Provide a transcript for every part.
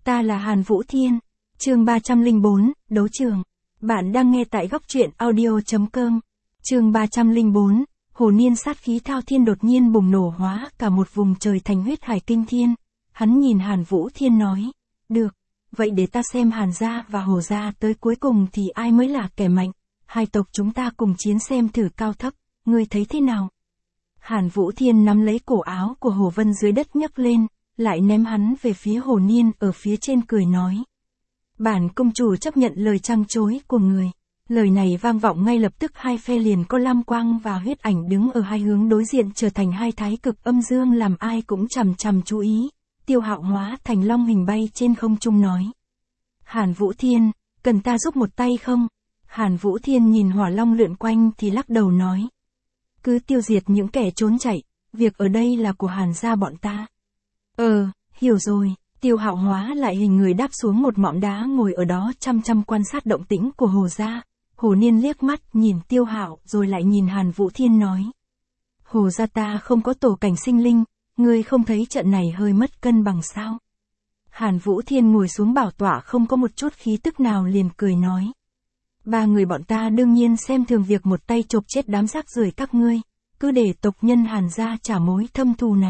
Ta là Hàn Vũ Thiên. Chương 304, Đấu trường. Bạn đang nghe tại góc truyện audio.com. Chương 304, Hồ Niên sát khí thao thiên đột nhiên bùng nổ hóa cả một vùng trời thành huyết hải kinh thiên. Hắn nhìn Hàn Vũ Thiên nói, được, vậy để ta xem Hàn gia và Hồ gia tới cuối cùng thì ai mới là kẻ mạnh. Hai tộc chúng ta cùng chiến xem thử cao thấp, ngươi thấy thế nào? Hàn Vũ Thiên nắm lấy cổ áo của Hồ Vân dưới đất nhấc lên, lại ném hắn về phía Hồ Niên ở phía trên cười nói. Bản công chủ chấp nhận lời trăng chối của người. Lời này vang vọng ngay lập tức hai phe liền có lam quang và huyết ảnh đứng ở hai hướng đối diện trở thành hai thái cực âm dương làm ai cũng chằm chằm chú ý. Tiêu Hạo hóa thành long hình bay trên không trung nói. Hàn Vũ Thiên, cần ta giúp một tay không? Hàn Vũ Thiên nhìn hỏa long lượn quanh thì lắc đầu nói. Cứ tiêu diệt những kẻ trốn chạy, việc ở đây là của Hàn gia bọn ta. Hiểu rồi. Tiêu Hạo hóa lại hình người đáp xuống một mỏm đá ngồi ở đó chăm chăm quan sát động tĩnh của Hồ gia. Hồ Niên liếc mắt nhìn Tiêu Hạo rồi lại nhìn Hàn Vũ Thiên nói. Hồ gia ta không có tổ cảnh sinh linh, ngươi không thấy trận này hơi mất cân bằng sao? Hàn Vũ Thiên ngồi xuống bảo tọa không có một chút khí tức nào liền cười nói. Ba người bọn ta đương nhiên xem thường việc một tay chộp chết đám rác rưởi các ngươi, cứ để tộc nhân Hàn gia trả mối thâm thù này.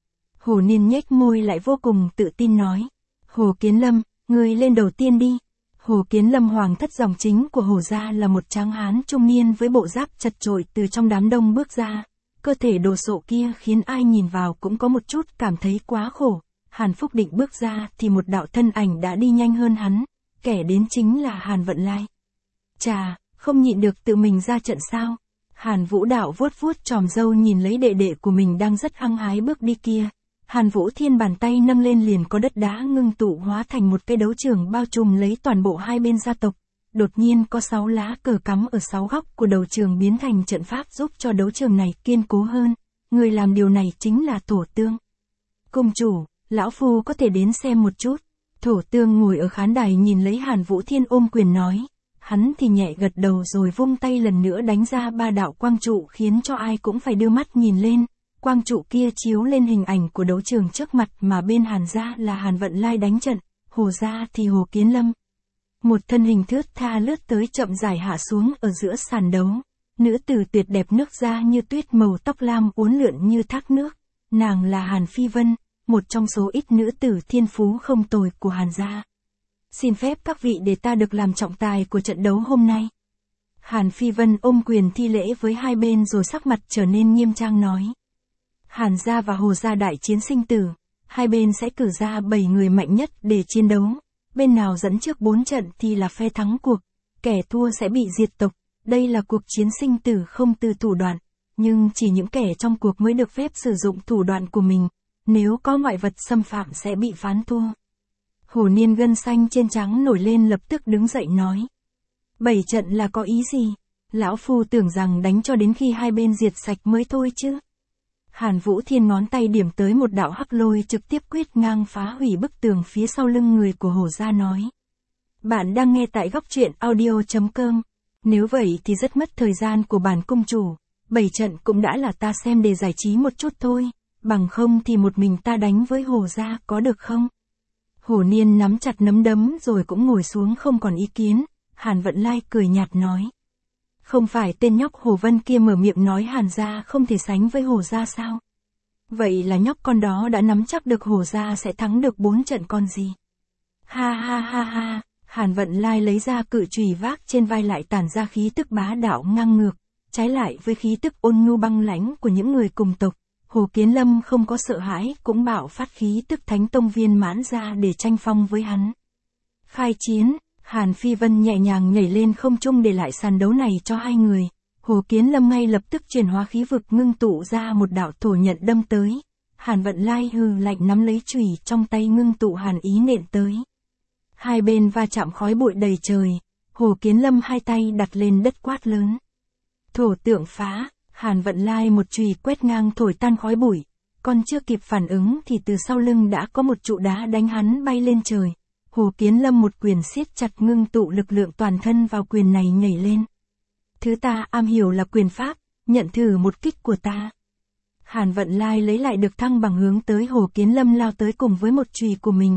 Hồ Niên nhếch môi lại vô cùng tự tin nói. Hồ Kiến Lâm, ngươi lên đầu tiên đi. Hồ Kiến Lâm hoàng thất dòng chính của Hồ gia là một tráng hán trung niên với bộ giáp chật chội từ trong đám đông bước ra. Cơ thể đồ sộ kia khiến ai nhìn vào cũng có một chút cảm thấy quá khổ. Hàn Phúc định bước ra thì một đạo thân ảnh đã đi nhanh hơn hắn. Kẻ đến chính là Hàn Vận Lai. Chà, không nhịn được tự mình ra trận sao? Hàn Vũ Đạo vuốt vuốt chòm râu nhìn lấy đệ đệ của mình đang rất hăng hái bước đi kia. Hàn Vũ Thiên bàn tay nâng lên liền có đất đá ngưng tụ hóa thành một cây đấu trường bao trùm lấy toàn bộ hai bên gia tộc. Đột nhiên có 6 lá cờ cắm ở 6 góc của đấu trường biến thành trận pháp giúp cho đấu trường này kiên cố hơn. Người làm điều này chính là Thổ Tương. Công chủ, lão phu có thể đến xem một chút. Thổ Tương ngồi ở khán đài nhìn lấy Hàn Vũ Thiên ôm quyền nói. Hắn thì nhẹ gật đầu rồi vung tay lần nữa đánh ra 3 đạo quang trụ khiến cho ai cũng phải đưa mắt nhìn lên. Quang trụ kia chiếu lên hình ảnh của đấu trường trước mặt mà bên Hàn gia là Hàn Vận Lai đánh trận, Hồ gia thì Hồ Kiến Lâm. Một thân hình thướt tha lướt tới chậm rãi hạ xuống ở giữa sàn đấu. Nữ tử tuyệt đẹp nước da như tuyết màu tóc lam uốn lượn như thác nước. Nàng là Hàn Phi Vân, một trong số ít nữ tử thiên phú không tồi của Hàn gia. Xin phép các vị để ta được làm trọng tài của trận đấu hôm nay. Hàn Phi Vân ôm quyền thi lễ với hai bên rồi sắc mặt trở nên nghiêm trang nói. Hàn gia và Hồ gia đại chiến sinh tử, hai bên sẽ cử ra 7 người mạnh nhất để chiến đấu. Bên nào dẫn trước 4 trận thì là phe thắng cuộc, kẻ thua sẽ bị diệt tộc. Đây là cuộc chiến sinh tử không từ thủ đoạn, nhưng chỉ những kẻ trong cuộc mới được phép sử dụng thủ đoạn của mình. Nếu có ngoại vật xâm phạm sẽ bị phán thua. Hồ Niên gân xanh trên trán nổi lên lập tức đứng dậy nói. 7 trận là có ý gì? Lão phu tưởng rằng đánh cho đến khi hai bên diệt sạch mới thôi chứ. Hàn Vũ Thiên ngón tay điểm tới một đạo hắc lôi trực tiếp quét ngang phá hủy bức tường phía sau lưng người của Hồ gia nói. Bạn đang nghe tại góc truyện audio.com. Nếu vậy thì rất mất thời gian của bản công chủ. 7 trận cũng đã là ta xem để giải trí một chút thôi. Bằng không thì một mình ta đánh với Hồ gia có được không? Hồ Niên nắm chặt nắm đấm rồi cũng ngồi xuống không còn ý kiến. Hàn Vận Lai cười nhạt nói. Không phải tên nhóc Hồ Vân kia mở miệng nói Hàn gia không thể sánh với Hồ gia sao? Vậy là nhóc con đó đã nắm chắc được Hồ gia sẽ thắng được 4 trận con gì? Ha ha ha ha, Hàn Vận Lai lấy ra cự chùy vác trên vai lại tản ra khí tức bá đạo ngang ngược, trái lại với khí tức ôn nhu băng lãnh của những người cùng tộc. Hồ Kiến Lâm không có sợ hãi cũng bạo phát khí tức Thánh Tông viên mãn ra để tranh phong với hắn. Khai chiến. Hàn Phi Vân nhẹ nhàng nhảy lên không trung để lại sàn đấu này cho hai người. Hồ Kiến Lâm ngay lập tức chuyển hóa khí vực ngưng tụ ra một đạo thổ nhận đâm tới. Hàn Vận Lai hừ lạnh nắm lấy chùy trong tay ngưng tụ hàn ý nện tới. Hai bên va chạm khói bụi đầy trời. Hồ Kiến Lâm hai tay đặt lên đất quát lớn. Thổ tượng phá. Hàn Vận Lai một chùy quét ngang thổi tan khói bụi. Còn chưa kịp phản ứng thì từ sau lưng đã có một trụ đá đánh hắn bay lên trời. Hồ Kiến Lâm một quyền siết chặt ngưng tụ lực lượng toàn thân vào quyền này nhảy lên. Thứ ta am hiểu là quyền pháp, nhận thử một kích của ta. Hàn Vận Lai lấy lại được thăng bằng hướng tới Hồ Kiến Lâm lao tới cùng với một chùy của mình.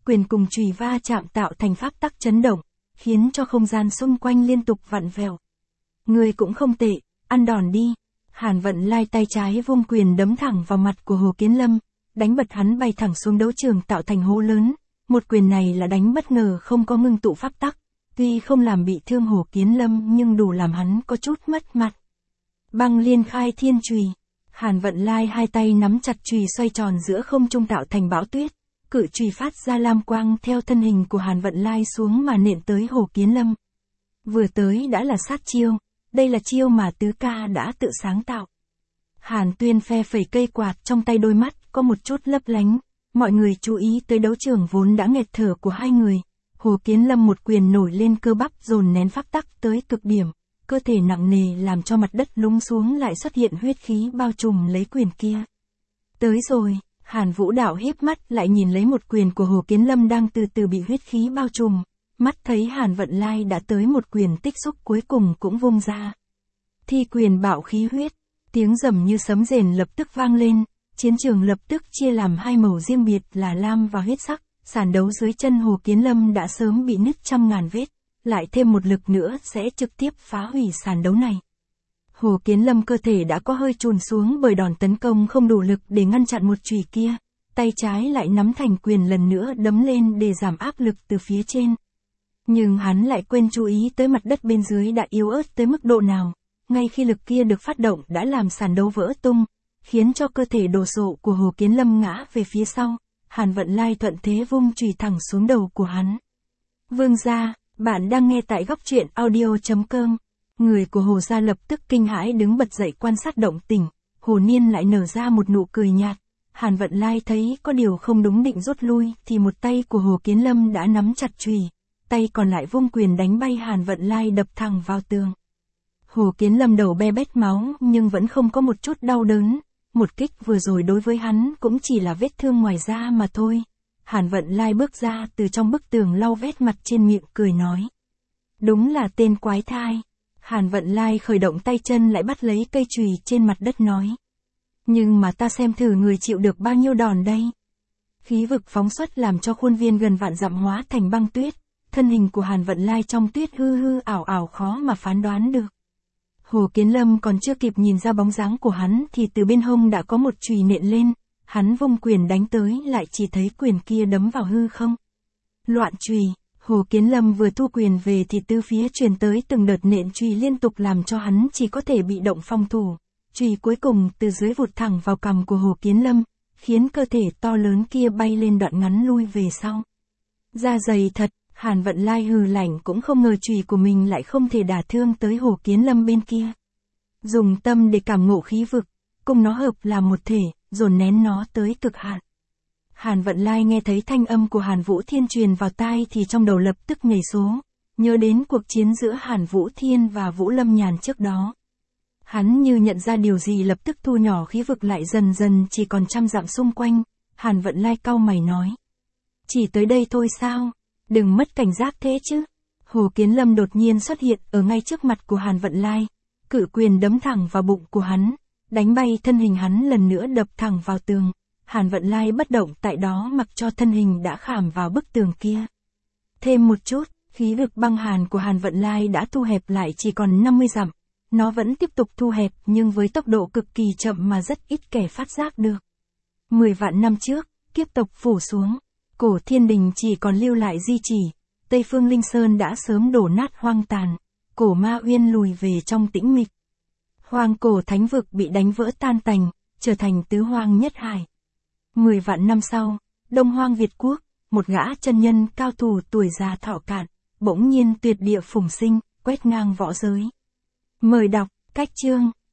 quyền cùng chùy va chạm tạo thành pháp tắc chấn động, khiến cho không gian xung quanh liên tục vặn vẹo. Người cũng không tệ, ăn đòn đi. Hàn Vận Lai tay trái vung quyền đấm thẳng vào mặt của Hồ Kiến Lâm, đánh bật hắn bay thẳng xuống đấu trường tạo thành hố lớn. Một quyền này là đánh bất ngờ không có ngưng tụ pháp tắc, tuy không làm bị thương Hồ Kiến Lâm nhưng đủ làm hắn có chút mất mặt. Băng Liên Khai Thiên Chùy. Hàn Vận Lai hai tay nắm chặt chùy xoay tròn giữa không trung tạo thành bão tuyết, cự chùy phát ra lam quang theo thân hình của Hàn Vận Lai xuống mà nện tới Hồ Kiến Lâm. Vừa tới đã là sát chiêu, đây là chiêu mà tứ ca đã tự sáng tạo. Hàn Tuyên phe phẩy cây quạt trong tay, đôi mắt có một chút lấp lánh, mọi người chú ý tới đấu trường vốn đã nghẹt thở của hai người. Hồ Kiến Lâm một quyền nổi lên cơ bắp dồn nén pháp tắc tới cực điểm, cơ thể nặng nề làm cho mặt đất lún xuống, lại xuất hiện huyết khí bao trùm lấy quyền kia. Tới rồi, Hàn Vũ Đạo híp mắt lại nhìn lấy một quyền của Hồ Kiến Lâm đang từ từ bị huyết khí bao trùm, mắt thấy Hàn Vận Lai đã tới một quyền tích xúc cuối cùng cũng vung ra. Thi quyền bạo khí huyết, tiếng rầm như sấm rền lập tức vang lên, chiến trường lập tức chia làm hai màu riêng biệt là lam và huyết sắc. Sàn đấu dưới chân Hồ Kiến Lâm đã sớm bị nứt trăm ngàn vết, lại thêm một lực nữa sẽ trực tiếp phá hủy sàn đấu này. Hồ Kiến Lâm cơ thể đã có hơi chùn xuống bởi đòn tấn công không đủ lực để ngăn chặn một chùy kia, tay trái lại nắm thành quyền lần nữa đấm lên để giảm áp lực từ phía trên. Nhưng hắn lại quên chú ý tới mặt đất bên dưới đã yếu ớt tới mức độ nào, ngay khi lực kia được phát động đã làm sàn đấu vỡ tung, khiến cho cơ thể đồ sộ của Hồ Kiến Lâm ngã về phía sau. Hàn Vận Lai thuận thế vung chùy thẳng xuống đầu của hắn. Vương gia, bạn đang nghe tại góc truyện audio.com. Người của Hồ gia lập tức kinh hãi đứng bật dậy quan sát động tĩnh. Hồ Niên lại nở ra một nụ cười nhạt. Hàn Vận Lai thấy có điều không đúng định rút lui thì một tay của Hồ Kiến Lâm đã nắm chặt chùy, tay còn lại vung quyền đánh bay Hàn Vận Lai đập thẳng vào tường. Hồ Kiến Lâm đầu be bét máu nhưng vẫn không có một chút đau đớn. Một kích vừa rồi đối với hắn cũng chỉ là vết thương ngoài da mà thôi. Hàn Vận Lai bước ra từ trong bức tường lau vết mặt trên miệng cười nói. Đúng là tên quái thai. Hàn Vận Lai khởi động tay chân lại bắt lấy cây chùy trên mặt đất nói. Nhưng mà ta xem thử người chịu được bao nhiêu đòn đây. Khí vực phóng xuất làm cho khuôn viên gần vạn dặm hóa thành băng tuyết. Thân hình của Hàn Vận Lai trong tuyết hư hư ảo ảo khó mà phán đoán được. Hồ Kiến Lâm còn chưa kịp nhìn ra bóng dáng của hắn thì từ bên hông đã có một chùy nện lên, hắn vung quyền đánh tới lại chỉ thấy quyền kia đấm vào hư không. Loạn chùy, Hồ Kiến Lâm vừa thu quyền về thì từ phía truyền tới từng đợt nện chùy liên tục làm cho hắn chỉ có thể bị động phòng thủ. Chùy cuối cùng từ dưới vụt thẳng vào cằm của Hồ Kiến Lâm, khiến cơ thể to lớn kia bay lên đoạn ngắn lui về sau. Da dày thật. Hàn Vận Lai hừ lạnh cũng không ngờ chùy của mình lại không thể đả thương tới Hồ Kiến Lâm bên kia. Dùng tâm để cảm ngộ khí vực, cùng nó hợp làm một thể, dồn nén nó tới cực hạn. Hàn Vận Lai nghe thấy thanh âm của Hàn Vũ Thiên truyền vào tai thì trong đầu lập tức nhảy số, nhớ đến cuộc chiến giữa Hàn Vũ Thiên và Vũ Lâm Nhàn trước đó. Hắn như nhận ra điều gì lập tức thu nhỏ khí vực lại dần dần chỉ còn trăm dặm xung quanh. Hàn Vận Lai cau mày nói. Chỉ tới đây thôi sao? Đừng mất cảnh giác thế chứ. Hồ Kiến Lâm đột nhiên xuất hiện ở ngay trước mặt của Hàn Vận Lai. Cự quyền đấm thẳng vào bụng của hắn, đánh bay thân hình hắn lần nữa đập thẳng vào tường. Hàn Vận Lai bất động tại đó mặc cho thân hình đã khảm vào bức tường kia. Thêm một chút, khí vực băng hàn của Hàn Vận Lai đã thu hẹp lại chỉ còn 50 dặm. Nó vẫn tiếp tục thu hẹp nhưng với tốc độ cực kỳ chậm mà rất ít kẻ phát giác được. 10 vạn năm trước, kiếp tộc phủ xuống. Cổ thiên đình chỉ còn lưu lại di chỉ, Tây Phương Linh Sơn đã sớm đổ nát hoang tàn, cổ Ma Uyên lùi về trong tĩnh mịch. Hoang cổ thánh vực bị đánh vỡ tan tành, trở thành tứ hoang nhất hải. 10 vạn năm sau, Đông Hoang Việt Quốc, một gã chân nhân cao thủ tuổi già thọ cạn, bỗng nhiên tuyệt địa phùng sinh, quét ngang võ giới. Mời đọc, cách chương.